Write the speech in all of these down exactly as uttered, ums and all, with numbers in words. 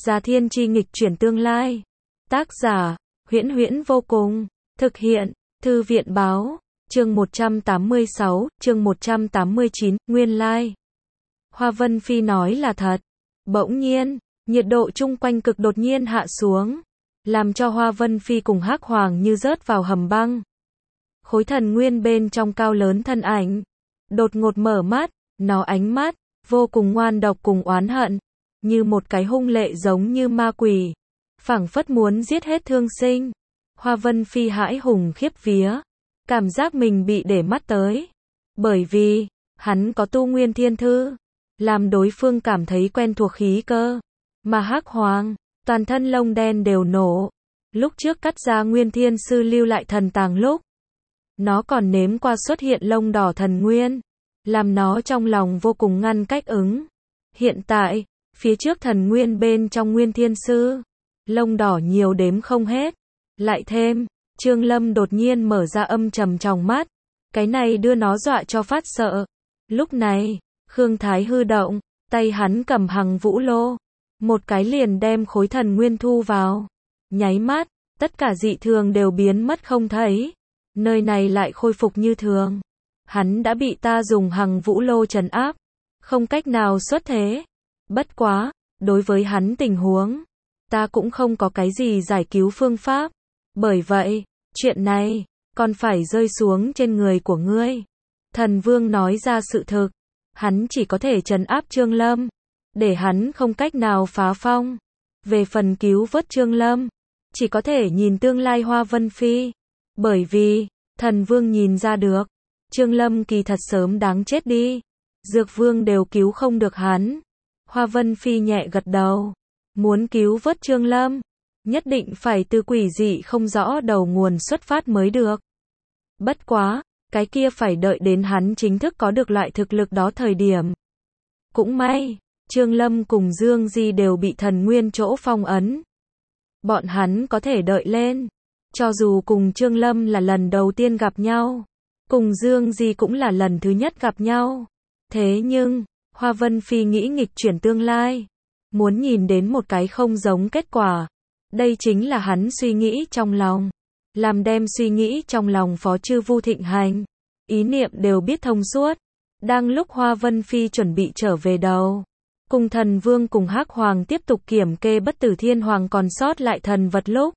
Già Thiên Chi nghịch chuyển tương lai. Tác giả, Huyễn Huyễn vô cùng. Thực hiện, Thư viện báo. Chương một trăm tám mươi sáu, chương một trăm tám mươi chín, nguyên lai. Hoa Vân Phi nói là thật. Bỗng nhiên, nhiệt độ chung quanh cực đột nhiên hạ xuống, làm cho Hoa Vân Phi cùng Hắc Hoàng như rớt vào hầm băng. Khối thần nguyên bên trong cao lớn thân ảnh, đột ngột mở mắt, nó ánh mắt, vô cùng ngoan độc cùng oán hận, như một cái hung lệ giống như ma quỷ, phảng phất muốn giết hết thương sinh. Hoa Vân Phi hãi hùng khiếp vía, cảm giác mình bị để mắt tới, bởi vì, hắn có tu nguyên thiên thư, làm đối phương cảm thấy quen thuộc khí cơ, mà Hắc Hoàng, toàn thân lông đen đều nổ, lúc trước cắt ra nguyên thiên sư lưu lại thần tàng lúc, nó còn nếm qua xuất hiện lông đỏ thần nguyên, làm nó trong lòng vô cùng ngăn cách ứng. Hiện tại, phía trước thần nguyên bên trong nguyên thiên sư, lông đỏ nhiều đếm không hết. Lại thêm, Trương Lâm đột nhiên mở ra âm trầm tròng mắt, cái này đưa nó dọa cho phát sợ. Lúc này, Khương Thái hư động, tay hắn cầm hằng vũ lô, một cái liền đem khối thần nguyên thu vào. Nháy mắt, tất cả dị thường đều biến mất không thấy. Nơi này lại khôi phục như thường. Hắn đã bị ta dùng hằng vũ lô trấn áp, không cách nào xuất thế. Bất quá, đối với hắn tình huống, ta cũng không có cái gì giải cứu phương pháp. Bởi vậy, chuyện này, còn phải rơi xuống trên người của ngươi. Thần Vương nói ra sự thực, hắn chỉ có thể trấn áp Trương Lâm, để hắn không cách nào phá phong. Về phần cứu vớt Trương Lâm, chỉ có thể nhìn tương lai Hoa Vân Phi. Bởi vì, Thần Vương nhìn ra được, Trương Lâm kỳ thật sớm đáng chết đi. Dược Vương đều cứu không được hắn. Hoa Vân Phi nhẹ gật đầu. Muốn cứu vớt Trương Lâm, nhất định phải từ quỷ dị không rõ đầu nguồn xuất phát mới được. Bất quá, cái kia phải đợi đến hắn chính thức có được loại thực lực đó thời điểm. Cũng may, Trương Lâm cùng Dương Di đều bị thần nguyên chỗ phong ấn. Bọn hắn có thể đợi lên. Cho dù cùng Trương Lâm là lần đầu tiên gặp nhau, cùng Dương Di cũng là lần thứ nhất gặp nhau. Thế nhưng, Hoa Vân Phi nghĩ nghịch chuyển tương lai, muốn nhìn đến một cái không giống kết quả. Đây chính là hắn suy nghĩ trong lòng. Làm đem suy nghĩ trong lòng Phó Chư Vu thịnh hành. Ý niệm đều biết thông suốt. Đang lúc Hoa Vân Phi chuẩn bị trở về đầu, cùng Thần Vương cùng Hắc Hoàng tiếp tục kiểm kê bất tử thiên hoàng còn sót lại thần vật lúc,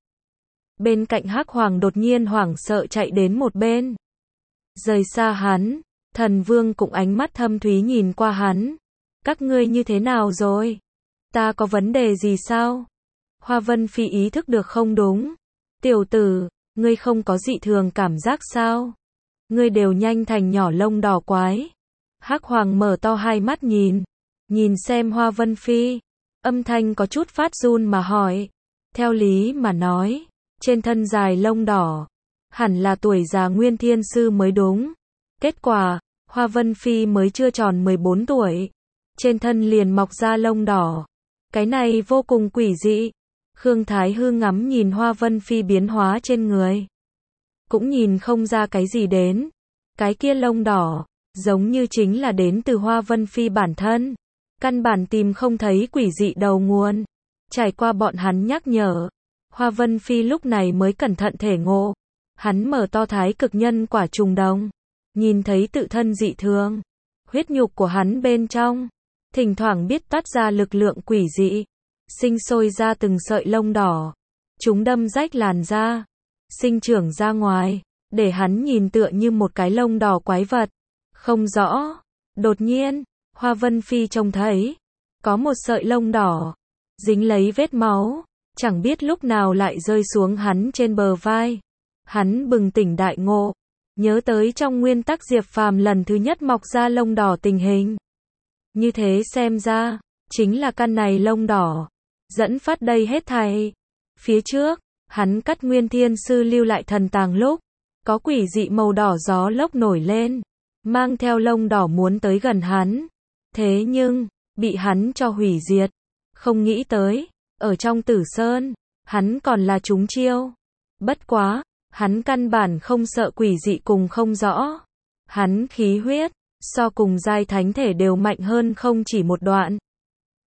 bên cạnh Hắc Hoàng đột nhiên hoảng sợ chạy đến một bên. Rời xa hắn, Thần Vương cũng ánh mắt thâm thúy nhìn qua hắn. Các ngươi như thế nào rồi? Ta có vấn đề gì sao? Hoa Vân Phi ý thức được không đúng. Tiểu tử, ngươi không có dị thường cảm giác sao? Ngươi đều nhanh thành nhỏ lông đỏ quái. Hắc Hoàng mở to hai mắt nhìn. Nhìn xem Hoa Vân Phi. Âm thanh có chút phát run mà hỏi. Theo lý mà nói, trên thân dài lông đỏ, hẳn là tuổi già nguyên thiên sư mới đúng. Kết quả, Hoa Vân Phi mới chưa tròn mười bốn tuổi. Trên thân liền mọc ra lông đỏ. Cái này vô cùng quỷ dị. Khương Thái Hư ngắm nhìn Hoa Vân Phi biến hóa trên người, cũng nhìn không ra cái gì đến. Cái kia lông đỏ, giống như chính là đến từ Hoa Vân Phi bản thân. Căn bản tìm không thấy quỷ dị đầu nguồn. Trải qua bọn hắn nhắc nhở, Hoa Vân Phi lúc này mới cẩn thận thể ngộ. Hắn mở to thái cực nhân quả trùng đồng, nhìn thấy tự thân dị thường. Huyết nhục của hắn bên trong, thỉnh thoảng biết toát ra lực lượng quỷ dị, sinh sôi ra từng sợi lông đỏ. Chúng đâm rách làn da, sinh trưởng ra ngoài, để hắn nhìn tựa như một cái lông đỏ quái vật. Không rõ. Đột nhiên, Hoa Vân Phi trông thấy, có một sợi lông đỏ, dính lấy vết máu, chẳng biết lúc nào lại rơi xuống hắn trên bờ vai. Hắn bừng tỉnh đại ngộ, nhớ tới trong nguyên tắc Diệp Phàm lần thứ nhất mọc ra lông đỏ tình hình. Như thế xem ra, chính là căn này lông đỏ dẫn phát đây hết thảy. Phía trước, hắn cắt nguyên thiên sư lưu lại thần tàng lúc, có quỷ dị màu đỏ gió lốc nổi lên, mang theo lông đỏ muốn tới gần hắn. Thế nhưng, bị hắn cho hủy diệt. Không nghĩ tới, ở trong Tử Sơn, hắn còn là trúng chiêu. Bất quá, hắn căn bản không sợ quỷ dị cùng không rõ. Hắn khí huyết, so cùng giai thánh thể đều mạnh hơn không chỉ một đoạn.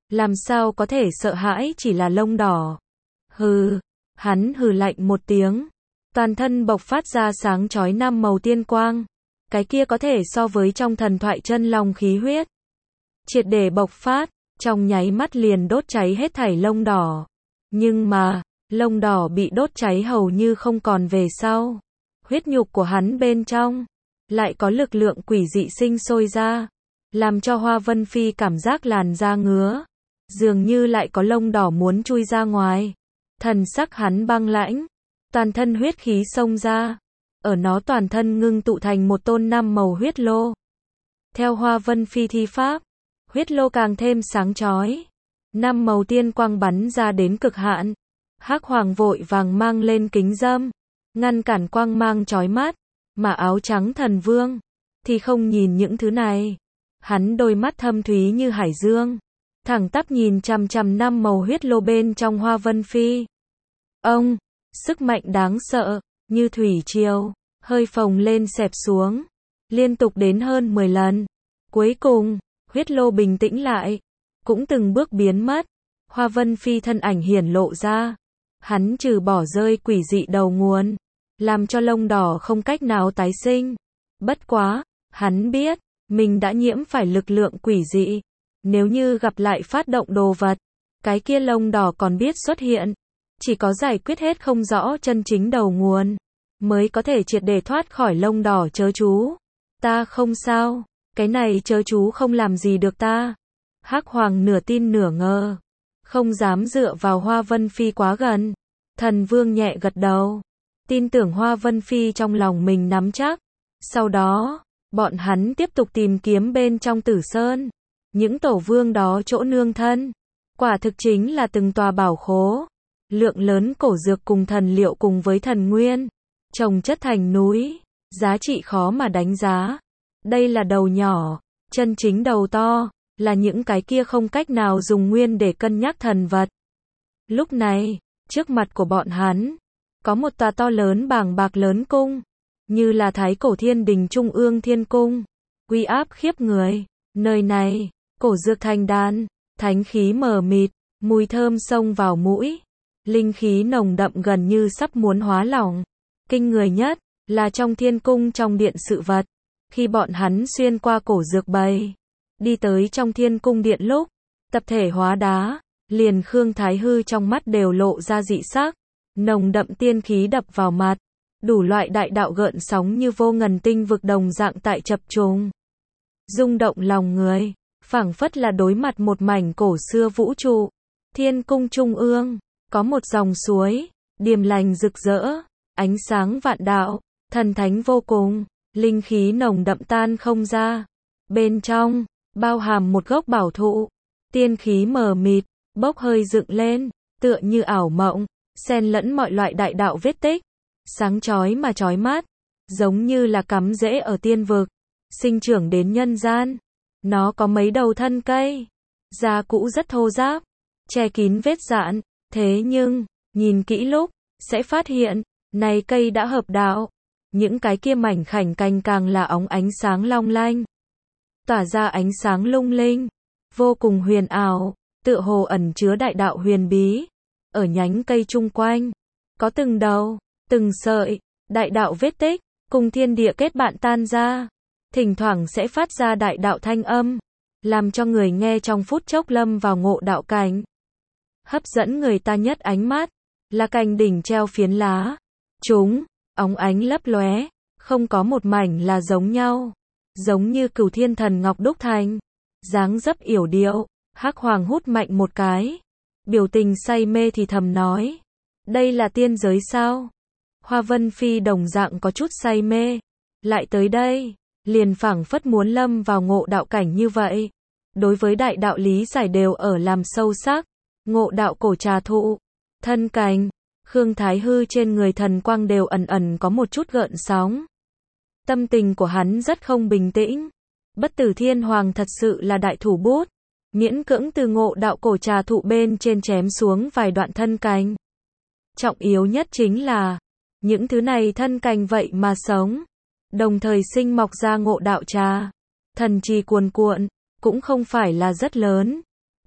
làm sao có thể sợ hãi chỉ là lông đỏ. Hừ, hắn hừ lạnh một tiếng, toàn thân bộc phát ra sáng chói năm màu tiên quang, cái kia có thể so với trong thần thoại chân long khí huyết. Triệt để bộc phát, trong nháy mắt liền đốt cháy hết thảy lông đỏ. Nhưng mà, lông đỏ bị đốt cháy hầu như không còn về sau. Huyết nhục của hắn bên trong, lại có lực lượng quỷ dị sinh sôi ra, làm cho Hoa Vân Phi cảm giác làn da ngứa, dường như lại có lông đỏ muốn chui ra ngoài. Thần sắc hắn băng lãnh, toàn thân huyết khí xông ra, ở nó toàn thân ngưng tụ thành một tôn năm màu huyết lô. Theo Hoa Vân Phi thi pháp, huyết lô càng thêm sáng chói, năm màu tiên quang bắn ra đến cực hạn. Hắc Hoàng vội vàng mang lên kính râm, ngăn cản quang mang chói mắt, mà áo trắng thần vương thì không nhìn những thứ này. Hắn đôi mắt thâm thúy như hải dương, thẳng tắp nhìn chằm chằm năm màu huyết lô bên trong Hoa Vân Phi. Ông, sức mạnh đáng sợ, như thủy triều, hơi phồng lên xẹp xuống, liên tục đến hơn mười lần. Cuối cùng, huyết lô bình tĩnh lại, cũng từng bước biến mất. Hoa Vân Phi thân ảnh hiển lộ ra, hắn trừ bỏ rơi quỷ dị đầu nguồn, làm cho lông đỏ không cách nào tái sinh. Bất quá, hắn biết, mình đã nhiễm phải lực lượng quỷ dị. Nếu như gặp lại phát động đồ vật, cái kia lông đỏ còn biết xuất hiện. Chỉ có giải quyết hết không rõ chân chính đầu nguồn, mới có thể triệt để thoát khỏi lông đỏ chớ chú. Ta không sao, cái này chớ chú không làm gì được ta. Hắc Hoàng nửa tin nửa ngờ, không dám dựa vào Hoa Vân Phi quá gần. Thần Vương nhẹ gật đầu, tin tưởng Hoa Vân Phi trong lòng mình nắm chắc. Sau đó, bọn hắn tiếp tục tìm kiếm bên trong Tử Sơn. Những tổ vương đó chỗ nương thân, quả thực chính là từng tòa bảo khố. Lượng lớn cổ dược cùng thần liệu cùng với thần nguyên, trồng chất thành núi, giá trị khó mà đánh giá. Đây là đầu nhỏ, chân chính đầu to, là những cái kia không cách nào dùng nguyên để cân nhắc thần vật. Lúc này, trước mặt của bọn hắn, có một tòa to lớn bàng bạc lớn cung, như là Thái Cổ Thiên Đình Trung ương Thiên Cung, uy áp khiếp người. Nơi này, cổ dược thành đàn, thánh khí mờ mịt, mùi thơm xông vào mũi, linh khí nồng đậm gần như sắp muốn hóa lỏng. Kinh người nhất là trong thiên cung trong điện sự vật, khi bọn hắn xuyên qua cổ dược bầy, đi tới trong thiên cung điện lúc, tập thể hóa đá, liền Khương Thái Hư trong mắt đều lộ ra dị sắc, nồng đậm tiên khí đập vào mặt, đủ loại đại đạo gợn sóng như vô ngần tinh vực đồng dạng tại chập trùng, rung động lòng người, phảng phất là đối mặt một mảnh cổ xưa vũ trụ. Thiên cung trung ương, có một dòng suối, điềm lành rực rỡ, ánh sáng vạn đạo, thần thánh vô cùng, linh khí nồng đậm tan không ra. Bên trong, bao hàm một gốc bảo thụ, tiên khí mờ mịt, bốc hơi dựng lên, tựa như ảo mộng, xen lẫn mọi loại đại đạo vết tích, sáng chói mà chói mắt, giống như là cắm rễ ở tiên vực, sinh trưởng đến nhân gian. Nó có mấy đầu thân cây, da cũ rất thô ráp, che kín vết rạn, thế nhưng, nhìn kỹ lúc, sẽ phát hiện, này cây đã hợp đạo. Những cái kia mảnh khảnh cành càng là óng ánh sáng long lanh, tỏa ra ánh sáng lung linh, vô cùng huyền ảo, tựa hồ ẩn chứa đại đạo huyền bí. Ở nhánh cây chung quanh, có từng đầu, từng sợi, đại đạo vết tích, cùng thiên địa kết bạn tan ra. Thỉnh thoảng sẽ phát ra đại đạo thanh âm, làm cho người nghe trong phút chốc lâm vào ngộ đạo cảnh. Hấp dẫn người ta nhất ánh mắt, là cành đỉnh treo phiến lá. Chúng, óng ánh lấp lóe, không có một mảnh là giống nhau. Giống như cửu thiên thần ngọc đúc thành. Dáng dấp yểu điệu, Hắc Hoàng hút mạnh một cái. Biểu tình say mê thì thầm nói. Đây là tiên giới sao? Hoa Vân Phi đồng dạng có chút say mê. Lại tới đây, liền phảng phất muốn lâm vào ngộ đạo cảnh như vậy. Đối với đại đạo lý giải đều ở làm sâu sắc. Ngộ đạo cổ trà thụ, thân cành, Khương Thái Hư trên người thần quang đều ẩn ẩn có một chút gợn sóng. Tâm tình của hắn rất không bình tĩnh. Bất Tử Thiên Hoàng thật sự là đại thủ bút, miễn cưỡng từ ngộ đạo cổ trà thụ bên trên chém xuống vài đoạn thân cành. Trọng yếu nhất chính là, những thứ này thân cành vậy mà sống, đồng thời sinh mọc ra ngộ đạo trà. Thần trì cuồn cuộn, cũng không phải là rất lớn,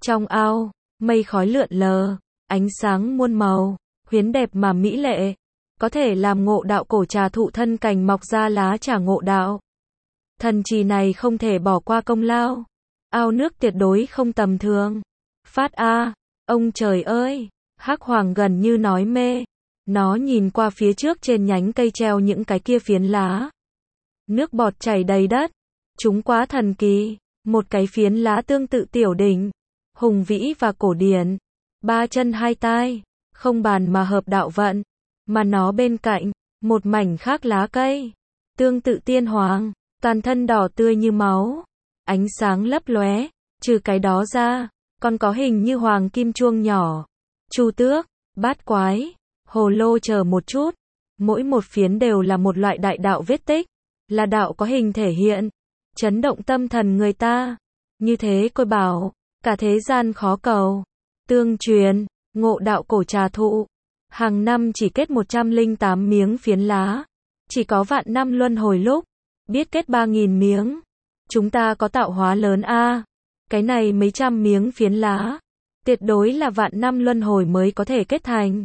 Trong ao, mây khói lượn lờ, ánh sáng muôn màu, huyến đẹp mà mỹ lệ, có thể làm ngộ đạo cổ trà thụ thân cành mọc ra lá trà ngộ đạo. Thần trì này không thể bỏ qua công lao. Ao nước tuyệt đối không tầm thường. Phát a, ông trời ơi, Hắc Hoàng gần như nói mê. Nó nhìn qua phía trước trên nhánh cây treo những cái kia phiến lá. Nước bọt chảy đầy đất. Chúng quá thần kỳ. Một cái phiến lá tương tự tiểu đỉnh, hùng vĩ và cổ điển. Ba chân hai tai, không bàn mà hợp đạo vận. Mà nó bên cạnh, một mảnh khác lá cây, tương tự tiên hoàng, toàn thân đỏ tươi như máu, ánh sáng lấp lóe. Trừ cái đó ra, còn có hình như hoàng kim chuông nhỏ, chu tước, bát quái, hồ lô chờ một chút. Mỗi một phiến đều là một loại đại đạo vết tích, là đạo có hình thể hiện, chấn động tâm thần người ta. Như thế tôi bảo, cả thế gian khó cầu. Tương truyền, ngộ đạo cổ trà thụ, hàng năm chỉ kết một trăm lẻ tám miếng phiến lá. Chỉ có vạn năm luân hồi lúc, biết kết ba nghìn miếng. Chúng ta có tạo hóa lớn a. Cái này mấy trăm miếng phiến lá, tuyệt đối là vạn năm luân hồi mới có thể kết thành.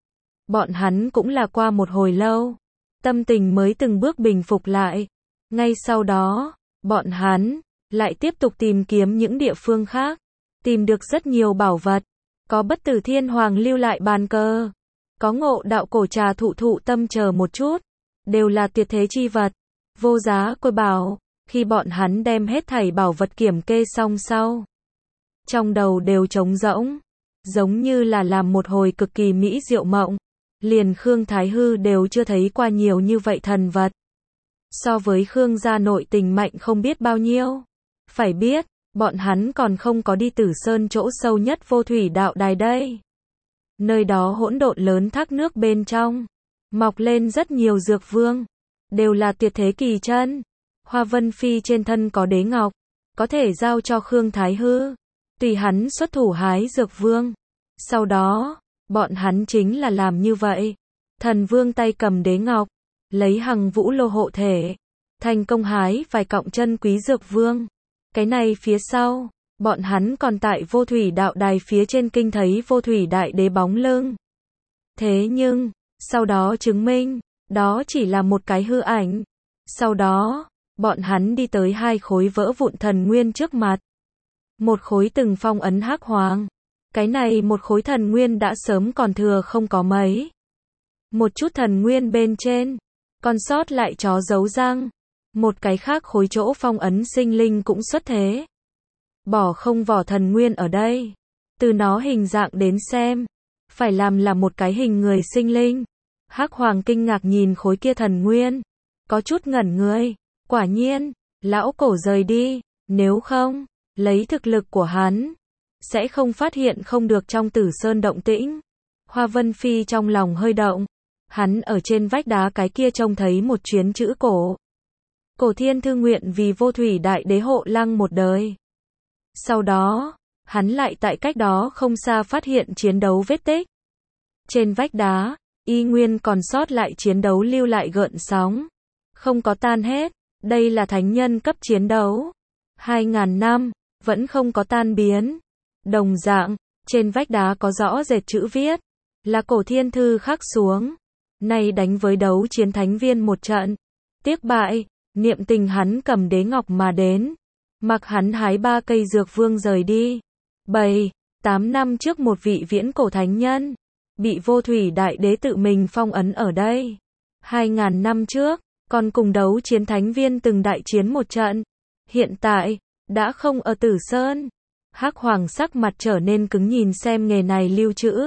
Bọn hắn cũng là qua một hồi lâu, tâm tình mới từng bước bình phục lại. Ngay sau đó, bọn hắn lại tiếp tục tìm kiếm những địa phương khác, tìm được rất nhiều bảo vật. Có bất tử thiên hoàng lưu lại bàn cờ, có ngộ đạo cổ trà thụ thụ tâm chờ một chút, đều là tuyệt thế chi vật, vô giá côi bảo. Khi bọn hắn đem hết thảy bảo vật kiểm kê xong sau, trong đầu đều trống rỗng, giống như là làm một hồi cực kỳ mỹ diệu mộng. Liền Khương Thái Hư đều chưa thấy qua nhiều như vậy thần vật. So với Khương gia nội tình mạnh không biết bao nhiêu. Phải biết, bọn hắn còn không có đi Tử Sơn chỗ sâu nhất vô thủy đạo đài đây. Nơi đó hỗn độn lớn thác nước bên trong, mọc lên rất nhiều dược vương, đều là tuyệt thế kỳ chân. Hoa Vân Phi trên thân có đế ngọc, có thể giao cho Khương Thái Hư, tùy hắn xuất thủ hái dược vương. Sau đó, bọn hắn chính là làm như vậy. Thần vương tay cầm đế ngọc, lấy hằng vũ lô hộ thể, thành công hái vài cọng chân quý dược vương. Cái này phía sau, bọn hắn còn tại vô thủy đạo đài phía trên kinh thấy vô thủy đại đế bóng lưng. Thế nhưng, sau đó chứng minh, đó chỉ là một cái hư ảnh. Sau đó, bọn hắn đi tới hai khối vỡ vụn thần nguyên trước mặt. Một khối từng phong ấn Hắc Hoàng. Cái này một khối thần nguyên đã sớm còn thừa không có mấy. Một chút thần nguyên bên trên, còn sót lại chó giấu răng. Một cái khác khối chỗ phong ấn sinh linh cũng xuất thế. Bỏ không vỏ thần nguyên ở đây. Từ nó hình dạng đến xem, phải làm là một cái hình người sinh linh. Hắc Hoàng kinh ngạc nhìn khối kia thần nguyên, có chút ngẩn người. Quả nhiên, lão cổ rời đi, nếu không, lấy thực lực của hắn, sẽ không phát hiện không được trong Tử Sơn động tĩnh. Hoa Vân Phi trong lòng hơi động, hắn ở trên vách đá cái kia trông thấy một chuyến chữ cổ. Cổ Thiên Thư nguyện vì vô thủy đại đế hộ lăng một đời. Sau đó, hắn lại tại cách đó không xa phát hiện chiến đấu vết tích. Trên vách đá, y nguyên còn sót lại chiến đấu lưu lại gợn sóng, không có tan hết. Đây là thánh nhân cấp chiến đấu. Hai ngàn năm, vẫn không có tan biến. Đồng dạng, trên vách đá có rõ rệt chữ viết, là Cổ Thiên Thư khắc xuống. Nay đánh với đấu chiến thánh viên một trận. Tiếc bại, niệm tình hắn cầm đế ngọc mà đến. Mặc hắn hái ba cây dược vương rời đi. Bảy, tám năm trước một vị viễn cổ thánh nhân, bị vô thủy đại đế tự mình phong ấn ở đây. Hai ngàn năm trước, còn cùng đấu chiến thánh viên từng đại chiến một trận. Hiện tại, đã không ở Tử Sơn. Hắc Hoàng sắc mặt trở nên cứng nhìn xem nghề này lưu trữ.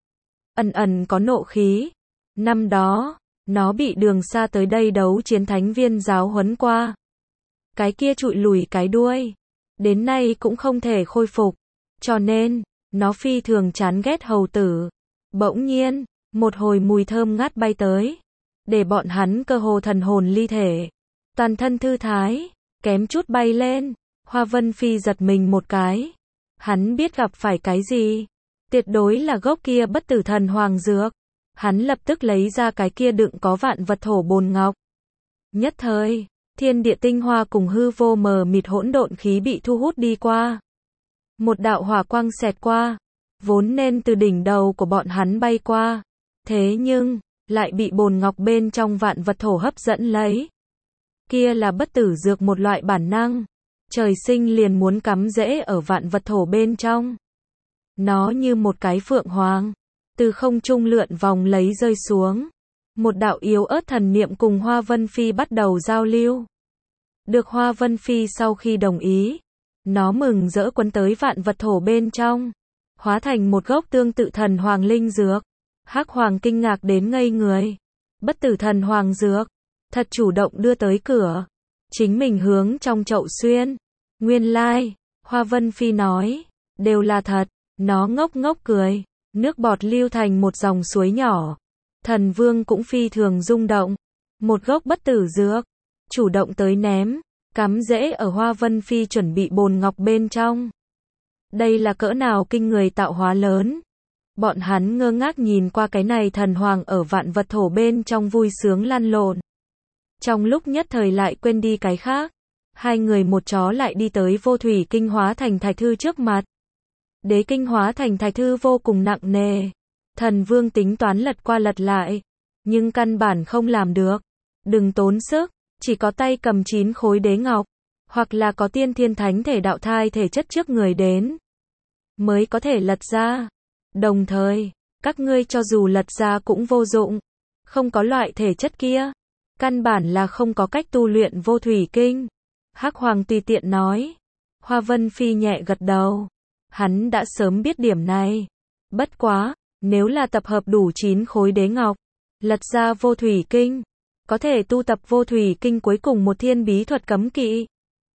Ẩn ẩn có nộ khí. Năm đó, nó bị đường xa tới đây đấu chiến thánh viên giáo huấn qua. Cái kia trụi lùi cái đuôi. Đến nay cũng không thể khôi phục. Cho nên, nó phi thường chán ghét hầu tử. Bỗng nhiên, một hồi mùi thơm ngát bay tới. Để bọn hắn cơ hồ thần hồn ly thể. Toàn thân thư thái, kém chút bay lên. Hoa Vân Phi giật mình một cái. Hắn biết gặp phải cái gì. Tuyệt đối là gốc kia bất tử thần hoàng dược. Hắn lập tức lấy ra cái kia đựng có vạn vật thổ bồn ngọc. Nhất thời, thiên địa tinh hoa cùng hư vô mờ mịt hỗn độn khí bị thu hút đi qua. Một đạo hỏa quang xẹt qua, vốn nên từ đỉnh đầu của bọn hắn bay qua, thế nhưng lại bị bồn ngọc bên trong vạn vật thổ hấp dẫn lấy. Kia là bất tử dược, một loại bản năng, trời sinh liền muốn cắm rễ ở vạn vật thổ bên trong. Nó như một cái phượng hoàng, từ không trung lượn vòng lấy rơi xuống. Một đạo yếu ớt thần niệm cùng Hoa Vân Phi bắt đầu giao lưu. Được Hoa Vân Phi sau khi đồng ý, nó mừng rỡ quấn tới vạn vật thổ bên trong, hóa thành một gốc tương tự thần hoàng linh dược. Hắc Hoàng kinh ngạc đến ngây người. Bất tử thần hoàng dược, thật chủ động đưa tới cửa, chính mình hướng trong chậu xuyên. Nguyên lai, Hoa Vân Phi nói, đều là thật. Nó ngốc ngốc cười, nước bọt lưu thành một dòng suối nhỏ. Thần Vương cũng phi thường rung động. Một gốc bất tử dược, chủ động tới ném, cắm rễ ở Hoa Vân Phi chuẩn bị bồn ngọc bên trong. Đây là cỡ nào kinh người tạo hóa lớn. Bọn hắn ngơ ngác nhìn qua cái này thần hoàng ở vạn vật thổ bên trong vui sướng lăn lộn. Trong lúc nhất thời lại quên đi cái khác. Hai người một chó lại đi tới vô thủy kinh hóa thành thạch thư trước mặt. Đế kinh hóa thành thạch thư vô cùng nặng nề. Thần Vương tính toán lật qua lật lại, nhưng căn bản không làm được. Đừng tốn sức, chỉ có tay cầm chín khối đế ngọc, hoặc là có tiên thiên thánh thể đạo thai thể chất trước người đến, mới có thể lật ra. Đồng thời, các ngươi cho dù lật ra cũng vô dụng, không có loại thể chất kia, căn bản là không có cách tu luyện vô thủy kinh. Hắc Hoàng tùy tiện nói. Hoa Vân Phi nhẹ gật đầu. Hắn đã sớm biết điểm này. Bất quá, nếu là tập hợp đủ chín khối đế ngọc, lật ra vô thủy kinh, có thể tu tập vô thủy kinh cuối cùng một thiên bí thuật cấm kỵ.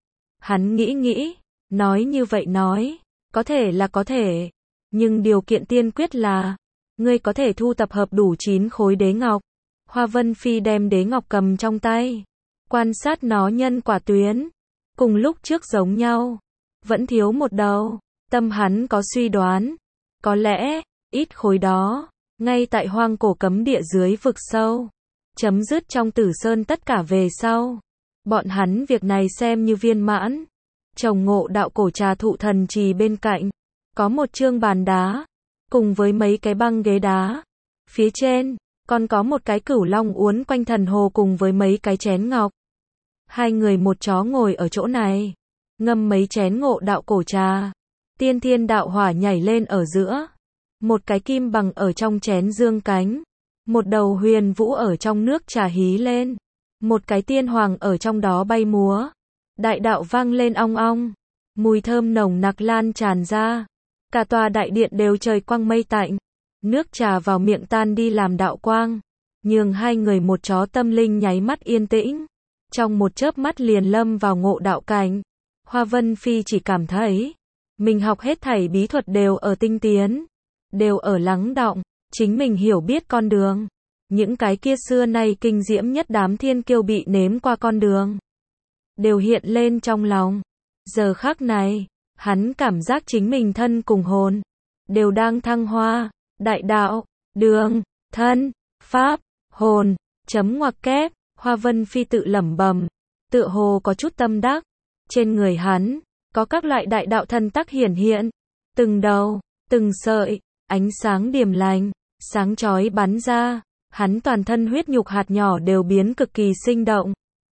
Hắn nghĩ nghĩ, nói như vậy nói, có thể là có thể, nhưng điều kiện tiên quyết là, ngươi có thể thu tập hợp đủ chín khối đế ngọc. Hoa Vân Phi đem đế ngọc cầm trong tay, quan sát nó nhân quả tuyến, cùng lúc trước giống nhau, vẫn thiếu một đầu. Tâm hắn có suy đoán, có lẽ, ít khối đó, ngay tại hoang cổ cấm địa dưới vực sâu, chấm dứt trong Tử Sơn tất cả về sau. Bọn hắn việc này xem như viên mãn. Trồng Ngộ Đạo cổ trà thụ thần trì bên cạnh, có một chương bàn đá, cùng với mấy cái băng ghế đá. Phía trên, còn có một cái cửu long uốn quanh thần hồ cùng với mấy cái chén ngọc. Hai người một chó ngồi ở chỗ này, ngâm mấy chén Ngộ Đạo cổ trà. Tiên thiên đạo hỏa nhảy lên ở giữa. Một cái kim bằng ở trong chén dương cánh. Một đầu huyền vũ ở trong nước trà hí lên. Một cái tiên hoàng ở trong đó bay múa. Đại đạo vang lên ong ong. Mùi thơm nồng nặc lan tràn ra. Cả tòa đại điện đều trời quang mây tạnh. Nước trà vào miệng tan đi làm đạo quang. Nhường hai người một chó tâm linh nháy mắt yên tĩnh. Trong một chớp mắt liền lâm vào ngộ đạo cảnh. Hoa Vân Phi chỉ cảm thấy mình học hết thảy bí thuật đều ở tinh tiến, đều ở lắng đọng, chính mình hiểu biết con đường. Những cái kia xưa nay kinh diễm nhất đám thiên kiêu bị nếm qua con đường, đều hiện lên trong lòng. Giờ khắc này, hắn cảm giác chính mình thân cùng hồn, đều đang thăng hoa, đại đạo, đường, thân, pháp, hồn, chấm ngoặc kép, Hoa Vân Phi tự lẩm bẩm, tựa hồ có chút tâm đắc, trên người hắn có các loại đại đạo thần tắc hiển hiện, từng đầu, từng sợi, ánh sáng điềm lành, sáng chói bắn ra, hắn toàn thân huyết nhục hạt nhỏ đều biến cực kỳ sinh động.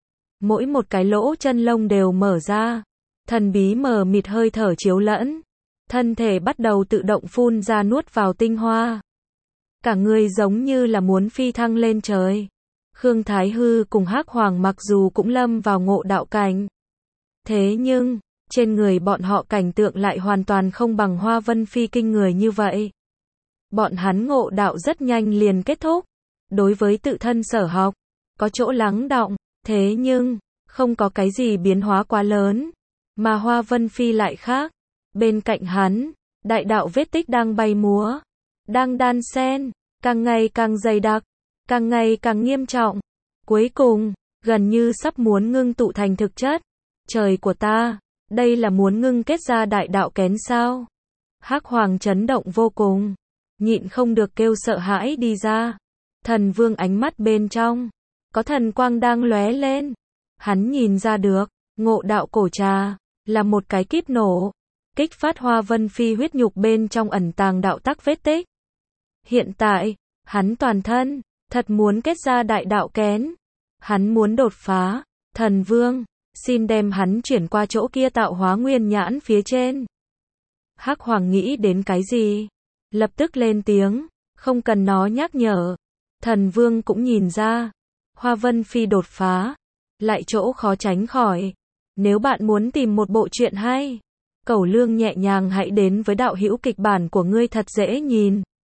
Mỗi một cái lỗ chân lông đều mở ra, thần bí mờ mịt hơi thở chiếu lẫn, thân thể bắt đầu tự động phun ra nuốt vào tinh hoa. Cả người giống như là muốn phi thăng lên trời. Khương Thái Hư cùng Hắc Hoàng mặc dù cũng lâm vào ngộ đạo cảnh, thế nhưng trên người bọn họ cảnh tượng lại hoàn toàn không bằng Hoa Vân Phi kinh người như vậy. Bọn hắn ngộ đạo rất nhanh liền kết thúc. Đối với tự thân sở học, có chỗ lắng đọng, thế nhưng không có cái gì biến hóa quá lớn. Mà Hoa Vân Phi lại khác. Bên cạnh hắn, đại đạo vết tích đang bay múa, đang đan xen, càng ngày càng dày đặc, càng ngày càng nghiêm trọng. Cuối cùng, gần như sắp muốn ngưng tụ thành thực chất. Trời của ta, đây là muốn ngưng kết ra đại đạo kén sao? Hắc Hoàng chấn động vô cùng, nhịn không được kêu sợ hãi đi ra. Thần Vương ánh mắt bên trong, có thần quang đang lóe lên. Hắn nhìn ra được, ngộ đạo cổ trà, là một cái kíp nổ. kích phát Hoa Vân Phi huyết nhục bên trong ẩn tàng đạo tắc vết tích. Hiện tại, hắn toàn thân, thật muốn kết ra đại đạo kén. Hắn muốn đột phá, thần vương, xin đem hắn chuyển qua chỗ kia tạo hóa nguyên nhãn phía trên. Hắc Hoàng nghĩ đến cái gì? Lập tức lên tiếng, không cần nó nhắc nhở. Thần vương cũng nhìn ra, Hoa Vân Phi đột phá, lại chỗ khó tránh khỏi. Nếu bạn muốn tìm một bộ truyện hay, Cẩu Lương nhẹ nhàng hãy đến với đạo hữu kịch bản của ngươi thật dễ nhìn.